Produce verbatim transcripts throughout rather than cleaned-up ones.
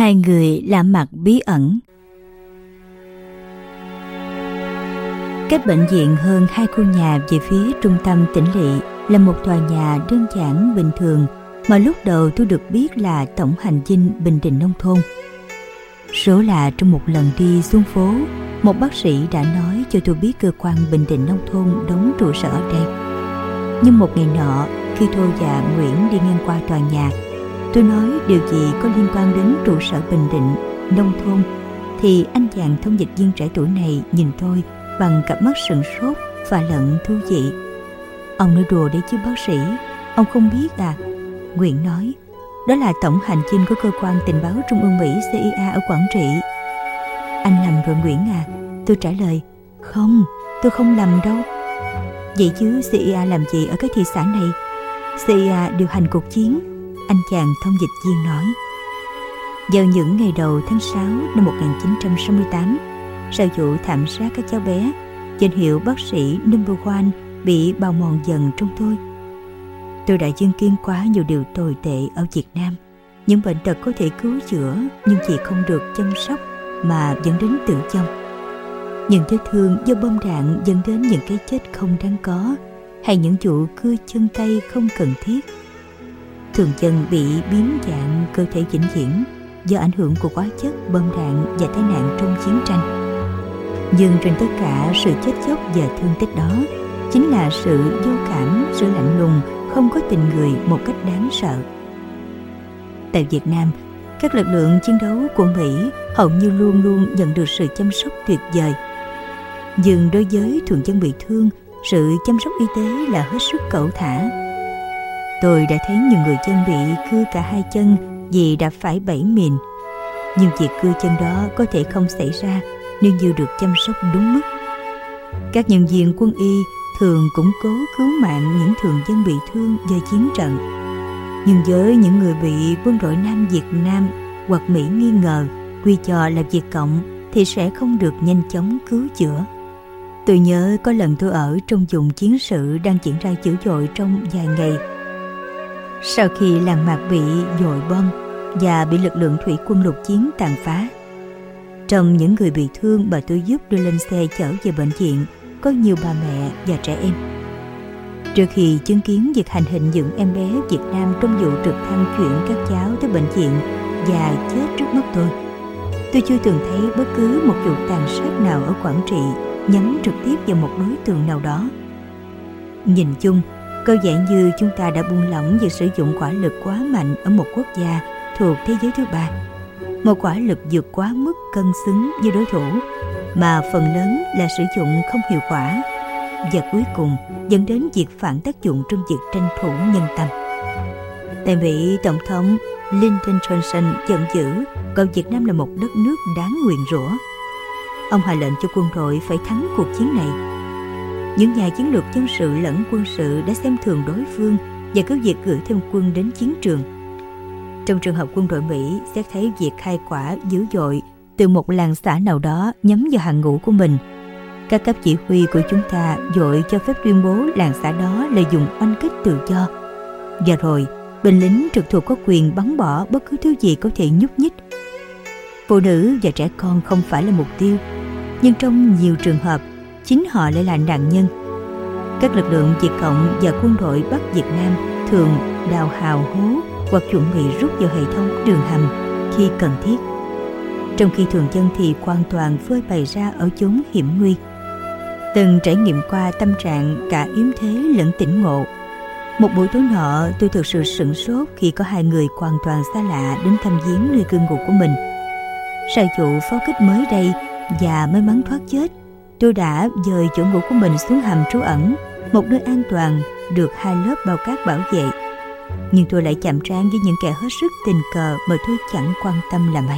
Hai người lạ mặt bí ẩn. Cách bệnh viện hơn hai khu nhà về phía trung tâm tỉnh lỵ là một tòa nhà đơn giản bình thường mà lúc đầu tôi được biết là tổng hành dinh Bình Định Nông Thôn. Số là trong một lần đi xuống phố, một bác sĩ đã nói cho tôi biết cơ quan Bình Định Nông Thôn đóng trụ sở ở đây. Nhưng một ngày nọ, khi tôi và Nguyễn đi ngang qua tòa nhà, tôi nói điều gì có liên quan đến trụ sở Bình Định Nông Thôn, thì anh chàng thông dịch viên trẻ tuổi này nhìn tôi bằng cặp mắt sửng sốt và lẫn thú vị. Ông nói đùa đấy chứ bác sĩ, ông không biết à? Nguyễn nói, đó là tổng hành dinh của cơ quan tình báo Trung ương Mỹ xê i a ở Quảng Trị. Anh lầm rồi Nguyễn à, tôi trả lời. Không, tôi không lầm đâu. Vậy chứ xê i a làm gì ở cái thị xã này? xê i a điều hành cuộc chiến, anh chàng thông dịch viên nói. Vào những ngày đầu tháng sáu năm một nghìn chín trăm sáu mươi tám, sau vụ thảm sát các cháu bé, danh hiệu bác sĩ number one bị bào mòn dần trong tôi. Tôi đã chứng kiến quá nhiều điều tồi tệ ở Việt Nam. Những bệnh tật có thể cứu chữa nhưng chỉ không được chăm sóc mà dẫn đến tử vong. Những vết thương do bom đạn dẫn đến những cái chết không đáng có, hay những vụ cưa chân tay không cần thiết. Thường dân bị biến dạng cơ thể vĩnh viễn do ảnh hưởng của hóa chất, bom đạn và tai nạn trong chiến tranh. Nhưng trên tất cả sự chết chóc và thương tích đó chính là sự vô cảm, sự lạnh lùng, không có tình người một cách đáng sợ. Tại Việt Nam, các lực lượng chiến đấu của Mỹ hầu như luôn luôn nhận được sự chăm sóc tuyệt vời. Nhưng đối với thường dân bị thương, sự chăm sóc y tế là hết sức cẩu thả. Tôi đã thấy nhiều người dân bị cưa cả hai chân vì đã phải bẫy mìn. Nhưng việc cưa chân đó có thể không xảy ra nếu như được chăm sóc đúng mức. Các nhân viên quân y thường cũng cố cứu mạng những thường dân bị thương do chiến trận. Nhưng với những người bị quân đội Nam Việt Nam hoặc Mỹ nghi ngờ, quy cho là Việt Cộng, thì sẽ không được nhanh chóng cứu chữa. Tôi nhớ có lần tôi ở trong vùng chiến sự đang diễn ra dữ dội trong vài ngày. Sau khi làng mạc bị dội bom và bị lực lượng thủy quân lục chiến tàn phá, trong những người bị thương mà tôi giúp đưa lên xe chở về bệnh viện có nhiều bà mẹ và trẻ em. Trước khi chứng kiến việc hành hình những em bé Việt Nam trong vụ trực thăng chuyển các cháu tới bệnh viện và chết trước mắt tôi, tôi chưa từng thấy bất cứ một vụ tàn sát nào ở Quảng Trị nhắm trực tiếp vào một đối tượng nào đó. Nhìn chung, có vẻ như chúng ta đã buông lỏng việc sử dụng hỏa lực quá mạnh ở một quốc gia thuộc thế giới thứ ba, một hỏa lực vượt quá mức cân xứng với đối thủ, mà phần lớn là sử dụng không hiệu quả, và cuối cùng dẫn đến việc phản tác dụng trong việc tranh thủ nhân tâm. Tại Mỹ, Tổng thống Lyndon Johnson giận dữ coi Việt Nam là một đất nước đáng nguyền rủa. Ông hạ lệnh cho quân đội phải thắng cuộc chiến này. Những nhà chiến lược dân sự lẫn quân sự đã xem thường đối phương và cứ việc gửi thêm quân đến chiến trường. Trong trường hợp quân đội Mỹ xét thấy việc khai quả dữ dội từ một làng xã nào đó nhắm vào hàng ngũ của mình, các cấp chỉ huy của chúng ta vội cho phép tuyên bố làng xã đó là dùng oanh kích tự do. Và rồi, binh lính trực thuộc có quyền bắn bỏ bất cứ thứ gì có thể nhúc nhích. Phụ nữ và trẻ con không phải là mục tiêu, nhưng trong nhiều trường hợp, chính họ lại là nạn nhân. Các lực lượng Việt Cộng và quân đội Bắc Việt Nam thường đào hào hố hoặc chuẩn bị rút vào hệ thống đường hầm khi cần thiết, trong khi thường dân thì hoàn toàn phơi bày ra ở chốn hiểm nguy. Từng trải nghiệm qua tâm trạng cả yếm thế lẫn tỉnh ngộ. Một buổi tối nọ, tôi thực sự sửng sốt khi có hai người hoàn toàn xa lạ đến thăm viếng nơi cư ngụ của mình. Sau vụ pháo kích mới đây và may mắn thoát chết, tôi đã dời chỗ ngủ của mình xuống hầm trú ẩn, một nơi an toàn được hai lớp bao cát bảo vệ. Nhưng tôi lại chạm trán với những kẻ hết sức tình cờ mà tôi chẳng quan tâm là mấy.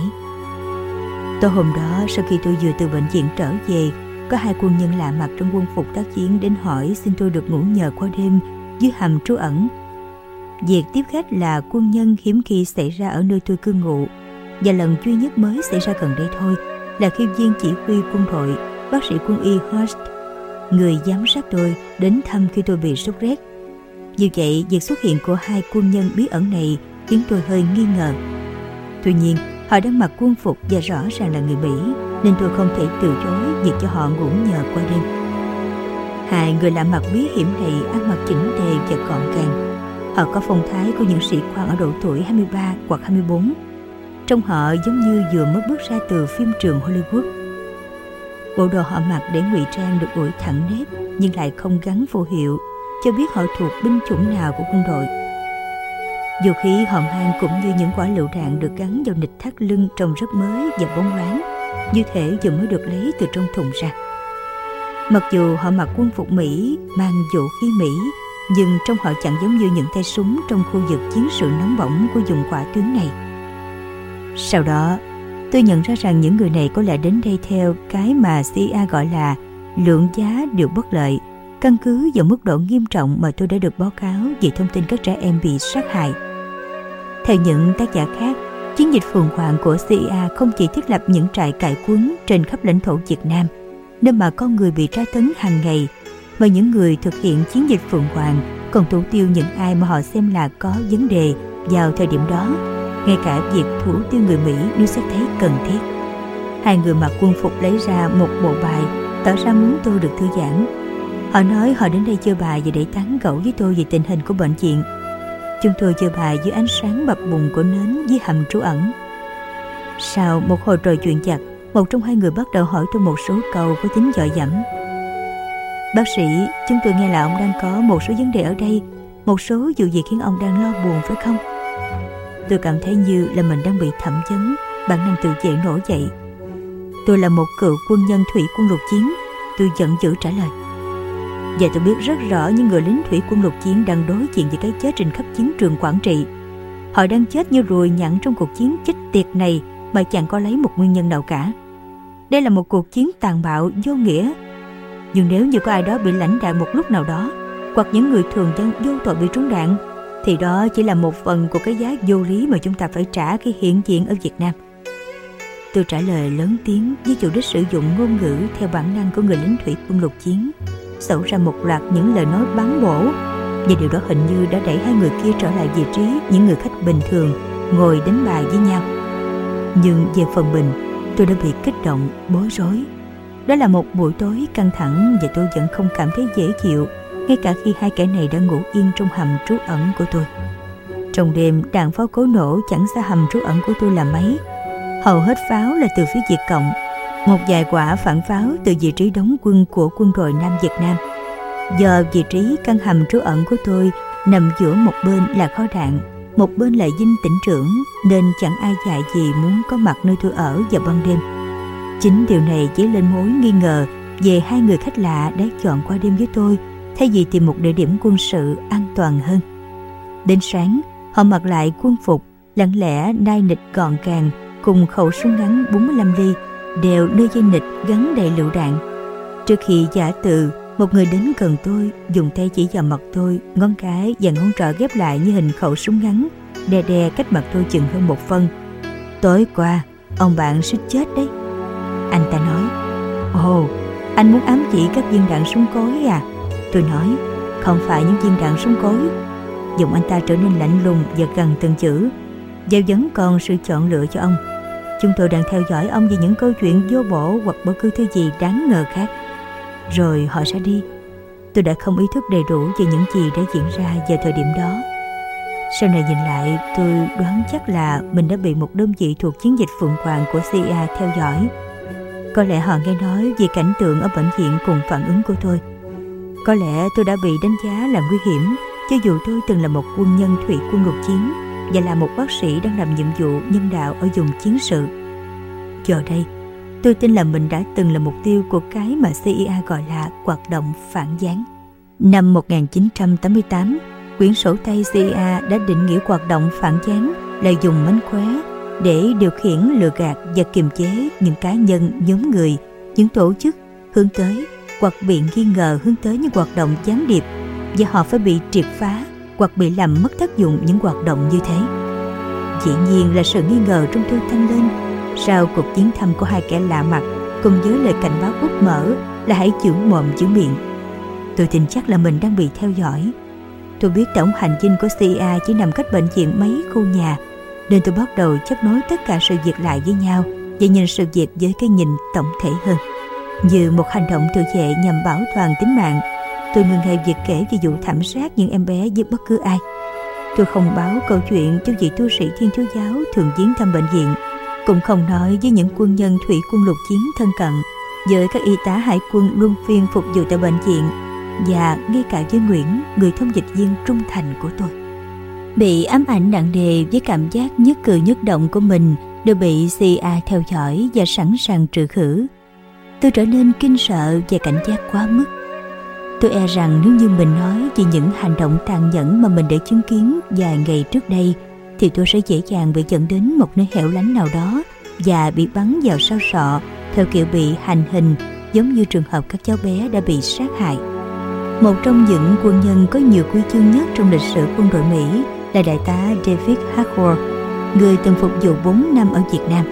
Tối hôm đó, sau khi tôi vừa từ bệnh viện trở về, có hai quân nhân lạ mặt trong quân phục tác chiến đến hỏi xin tôi được ngủ nhờ qua đêm dưới hầm trú ẩn. Việc tiếp khách là quân nhân hiếm khi xảy ra ở nơi tôi cư ngụ, và lần duy nhất mới xảy ra gần đây thôi là khi viên chỉ huy quân đội, bác sĩ quân y Horst, người giám sát tôi, đến thăm khi tôi bị sốt rét. Như vậy, việc xuất hiện của hai quân nhân bí ẩn này khiến tôi hơi nghi ngờ. Tuy nhiên, Họ đang mặc quân phục và rõ ràng là người Mỹ, nên tôi không thể từ chối việc cho họ ngủ nhờ qua đêm. Hai người lạ mặt bí hiểm này ăn mặc chỉnh tề và gọn gàng. Họ có phong thái của những sĩ quan ở độ tuổi hai mươi ba hoặc hai mươi bốn. Trông họ giống như vừa mới bước ra từ phim trường Hollywood. Bộ đồ họ mặc để ngụy trang được ủi thẳng nếp nhưng lại không gắn phù hiệu, cho biết họ thuộc binh chủng nào của quân đội. Vũ khí họ mang cũng như những quả lựu đạn được gắn vào nịch thắt lưng trông rất mới và bóng loáng, như thể vừa mới được lấy từ trong thùng ra. Mặc dù họ mặc quân phục Mỹ, mang vũ khí Mỹ, nhưng trông họ chẳng giống như những tay súng trong khu vực chiến sự nóng bỏng của vùng hỏa tuyến này. Sau đó, tôi nhận ra rằng những người này có lẽ đến đây theo cái mà xê i a gọi là lượng giá điều bất lợi, căn cứ vào mức độ nghiêm trọng mà tôi đã được báo cáo về thông tin các trẻ em bị sát hại. Theo những tác giả khác, chiến dịch phồn hoạn của xê i a không chỉ thiết lập những trại cải quấn trên khắp lãnh thổ Việt Nam, nơi mà con người bị tra tấn hàng ngày, mà những người thực hiện chiến dịch phồn hoạn còn thủ tiêu những ai mà họ xem là có vấn đề vào thời điểm đó, ngay cả việc thủ tiêu người Mỹ nếu xét thấy cần thiết. Hai người mặc quân phục lấy ra một bộ bài, tỏ ra muốn tôi được thư giãn. Họ nói họ đến đây chơi bài và để tán gẫu với tôi về tình hình của bệnh viện. Chúng tôi chơi bài dưới ánh sáng bập bùng của nến dưới hầm trú ẩn. Sau một hồi trò chuyện chặt, một trong hai người bắt đầu hỏi tôi một số câu có tính dọa dẫm. Bác sĩ, chúng tôi nghe là ông đang có một số vấn đề ở đây, một số vụ việc khiến ông đang lo buồn phải không? Tôi cảm thấy như là mình đang bị thẩm vấn, bản năng tự vệ nổi dậy. Tôi là một cựu quân nhân thủy quân lục chiến, tôi giận dữ trả lời. Và tôi biết rất rõ những người lính thủy quân lục chiến đang đối diện với cái chết trên khắp chiến trường Quảng Trị. Họ đang chết như ruồi nhặn trong cuộc chiến chết tiệt này mà chẳng có lấy một nguyên nhân nào cả. Đây là một cuộc chiến tàn bạo, vô nghĩa. Nhưng nếu như có ai đó bị lãnh đạn một lúc nào đó, hoặc những người thường dân vô tội bị trúng đạn, thì đó chỉ là một phần của cái giá vô lý mà chúng ta phải trả khi hiện diện ở Việt Nam. Tôi trả lời lớn tiếng với chủ đích sử dụng ngôn ngữ theo bản năng của người lính thủy quân lục chiến, xẩu ra một loạt những lời nói bắn bổ, và điều đó hình như đã đẩy hai người kia trở lại vị trí những người khách bình thường ngồi đánh bài với nhau. Nhưng về phần mình, tôi đã bị kích động, bối rối. Đó là một buổi tối căng thẳng và tôi vẫn không cảm thấy dễ chịu, ngay cả khi hai kẻ này đã ngủ yên trong hầm trú ẩn của tôi. Trong đêm, đạn pháo cối nổ chẳng xa hầm trú ẩn của tôi là mấy. Hầu hết pháo là từ phía Việt Cộng, một vài quả phản pháo từ vị trí đóng quân của quân đội Nam Việt Nam. Do vị trí căn hầm trú ẩn của tôi nằm giữa một bên là kho đạn, một bên là dinh tỉnh trưởng, nên chẳng ai dại gì muốn có mặt nơi tôi ở vào ban đêm. Chính điều này chỉ lên mối nghi ngờ về hai người khách lạ đã chọn qua đêm với tôi, thay vì tìm một địa điểm quân sự an toàn hơn. Đến sáng, họ mặc lại quân phục, lặng lẽ nai nịch gọn gàng, cùng khẩu súng ngắn bốn mươi lăm ly, đều nơi dây nịch gắn đầy lựu đạn. Trước khi giả từ, một người đến gần tôi, dùng tay chỉ vào mặt tôi, ngón cái và ngón trỏ ghép lại như hình khẩu súng ngắn, đè đè cách mặt tôi chừng hơn một phân. Tối qua, ông bạn suýt chết đấy. Anh ta nói. Ồ, anh muốn ám chỉ các viên đạn súng cối à? Tôi nói, không phải những viên đạn súng cối. Giọng anh ta trở nên lạnh lùng và gần từng chữ. Và vẫn còn sự chọn lựa cho ông. Chúng tôi đang theo dõi ông về những câu chuyện vô bổ hoặc bất cứ thứ gì đáng ngờ khác. Rồi họ sẽ đi. Tôi đã không ý thức đầy đủ về những gì đã diễn ra vào thời điểm đó. Sau này nhìn lại, tôi đoán chắc là mình đã bị một đơn vị thuộc chiến dịch phượng hoàng của xê i a theo dõi. Có lẽ họ nghe nói về cảnh tượng ở bệnh viện cùng phản ứng của tôi. Có lẽ tôi đã bị đánh giá là nguy hiểm, cho dù tôi từng là một quân nhân thủy quân lục chiến và là một bác sĩ đang làm nhiệm vụ nhân đạo ở vùng chiến sự. Giờ đây, tôi tin là mình đã từng là mục tiêu của cái mà xê i a gọi là hoạt động phản gián. Năm một nghìn chín trăm tám mươi tám, quyển sổ tay xê i a đã định nghĩa hoạt động phản gián là dùng mánh khóe để điều khiển, lừa gạt và kiềm chế những cá nhân, nhóm người, những tổ chức hướng tới hoặc bị nghi ngờ hướng tới những hoạt động gián điệp, và họ phải bị triệt phá hoặc bị làm mất tác dụng những hoạt động như thế. Dĩ nhiên là sự nghi ngờ trong tôi tăng lên sau cuộc viếng thăm của hai kẻ lạ mặt, cùng với lời cảnh báo úp mở là hãy giữ mồm giữ miệng. Tôi tin chắc là mình đang bị theo dõi. Tôi biết tổng hành dinh của xê i a chỉ nằm cách bệnh viện mấy khu nhà, nên tôi bắt đầu chấp nối tất cả sự việc lại với nhau và nhìn sự việc với cái nhìn tổng thể hơn. Như một hành động tự vệ nhằm bảo toàn tính mạng, tôi ngừng ngay việc kể về vụ thảm sát những em bé với bất cứ ai. Tôi không báo câu chuyện cho vị tu sĩ Thiên Chúa giáo thường viếng thăm bệnh viện, cũng không nói với những quân nhân thủy quân lục chiến thân cận, với các y tá hải quân luân phiên phục vụ tại bệnh viện, và ngay cả với Nguyễn, người thông dịch viên trung thành của tôi. Bị ám ảnh nặng nề với cảm giác nhất cử nhất động của mình đều bị xê i a theo dõi và sẵn sàng trừ khử, tôi trở nên kinh sợ và cảnh giác quá mức. Tôi e rằng nếu như mình nói về những hành động tàn nhẫn mà mình đã chứng kiến vài ngày trước đây, thì tôi sẽ dễ dàng bị dẫn đến một nơi hẻo lánh nào đó và bị bắn vào sau sọ theo kiểu bị hành hình, giống như trường hợp các cháu bé đã bị sát hại. Một trong những quân nhân có nhiều huy chương nhất trong lịch sử quân đội Mỹ là đại tá David Hackworth, người từng phục vụ bốn năm ở Việt Nam.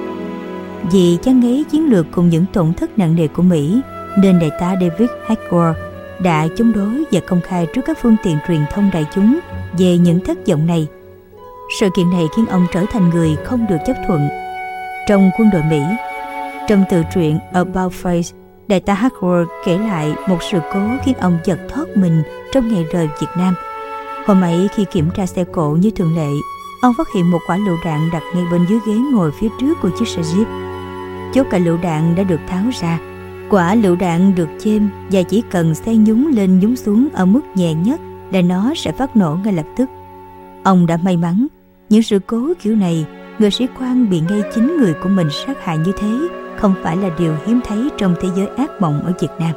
Vì chăn ngấy chiến lược cùng những tổn thất nặng nề của Mỹ, nên đại tá David Hackworth đã chống đối và công khai trước các phương tiện truyền thông đại chúng về những thất vọng này. Sự kiện này khiến ông trở thành người không được chấp thuận trong quân đội Mỹ. Trong tự truyện About Face, đại tá Hackworth kể lại một sự cố khiến ông giật thót mình trong ngày rời Việt Nam. Hôm ấy, khi kiểm tra xe cộ như thường lệ, ông phát hiện một quả lựu đạn đặt ngay bên dưới ghế ngồi phía trước của chiếc xe Jeep. Chốt cạnh lựu đạn đã được tháo ra. Quả lựu đạn được chêm và chỉ cần xe nhúng lên nhúng xuống ở mức nhẹ nhất là nó sẽ phát nổ ngay lập tức. Ông đã may mắn. Những sự cố kiểu này, người sĩ quan bị ngay chính người của mình sát hại như thế không phải là điều hiếm thấy trong thế giới ác mộng ở Việt Nam.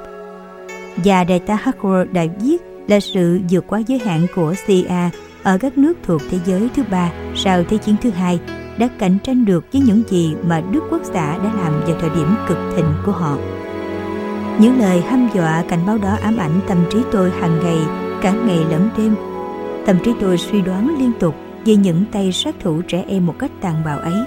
Và đại tá Hackworth đã viết là sự vượt quá giới hạn của xê i a ở các nước thuộc thế giới thứ ba sau Thế chiến thứ hai đã cạnh tranh được với những gì mà Đức Quốc xã đã làm vào thời điểm cực thịnh của họ. Những lời hăm dọa cảnh báo đó ám ảnh tâm trí tôi hàng ngày, cả ngày lẫn đêm. Tâm trí tôi suy đoán liên tục về những tay sát thủ trẻ em một cách tàn bạo ấy.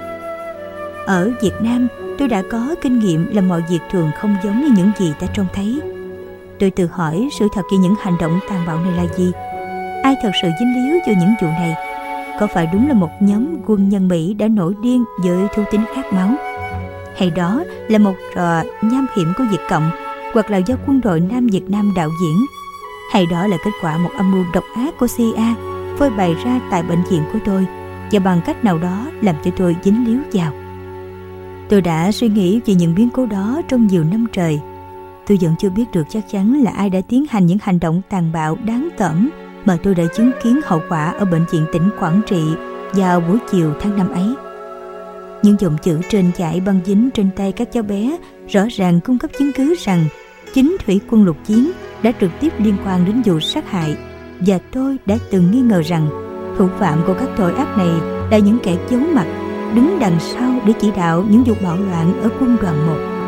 Ở Việt Nam, tôi đã có kinh nghiệm là mọi việc thường không giống như những gì ta trông thấy. Tôi tự hỏi sự thật về những hành động tàn bạo này là gì? Ai thật sự dính líu cho những vụ này? Có phải đúng là một nhóm quân nhân Mỹ đã nổi điên với thú tính khát máu? Hay đó là một trò nham hiểm của Việt Cộng, hoặc là do quân đội Nam Việt Nam đạo diễn? Hay đó là kết quả một âm mưu độc ác của xê i a phơi bày ra tại bệnh viện của tôi và bằng cách nào đó làm cho tôi dính líu vào? Tôi đã suy nghĩ về những biến cố đó trong nhiều năm trời. Tôi vẫn chưa biết được chắc chắn là ai đã tiến hành những hành động tàn bạo đáng tởm mà tôi đã chứng kiến hậu quả ở bệnh viện tỉnh Quảng Trị vào buổi chiều tháng năm ấy. Những dòng chữ trên chải băng dính trên tay các cháu bé rõ ràng cung cấp chứng cứ rằng chính thủy quân lục chiến đã trực tiếp liên quan đến vụ sát hại, và tôi đã từng nghi ngờ rằng thủ phạm của các tội ác này là những kẻ giấu mặt đứng đằng sau để chỉ đạo những vụ bạo loạn ở quân đoàn một.